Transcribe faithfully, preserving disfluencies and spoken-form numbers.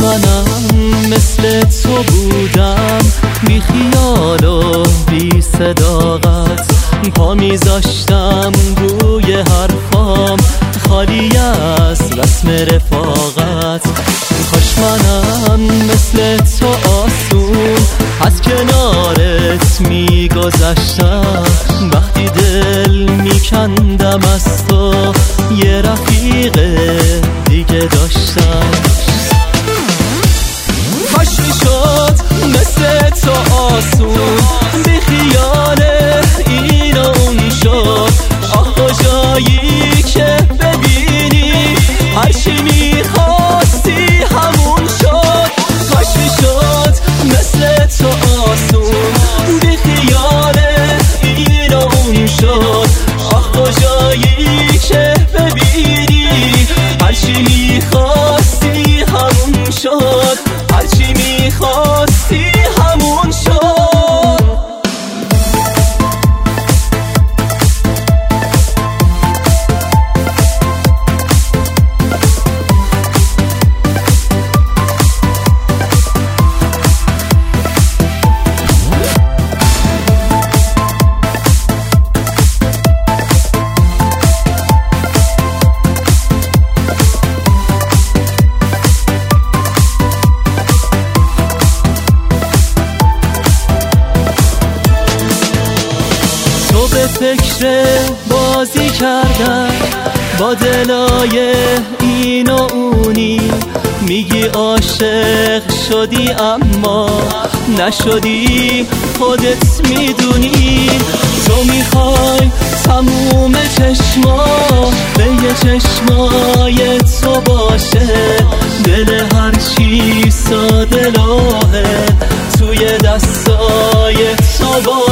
منم مثل تو بودم، بی خیال و بی صداقت، پا میذاشتم روی حرفام خالی از رسم رفاقت. کاش منم مثل تو آسون از کنارت میگذشتم، وقتی دل میکندم از تو یه رفیق دیگه داشتم. کاش میشد مثل تو آسون بی خیال این و اون شد، آه کجایی که ببینی هرچی میخواستی همون شد. کاش میشد مثل تو آسون بی خیال این و اون شد، آه کجایی که ببینی هرچی میخواستی همون شد، هرچی میخواستی همون شد. به فکر بازی کردن با دلای این و اونی، میگی عاشق شدی اما نشدی خودت میدونی. تو میخوای تموم چشما به یه چشمای تو باشه، دل هرچی ساده لاغه توی دستای تو باشه.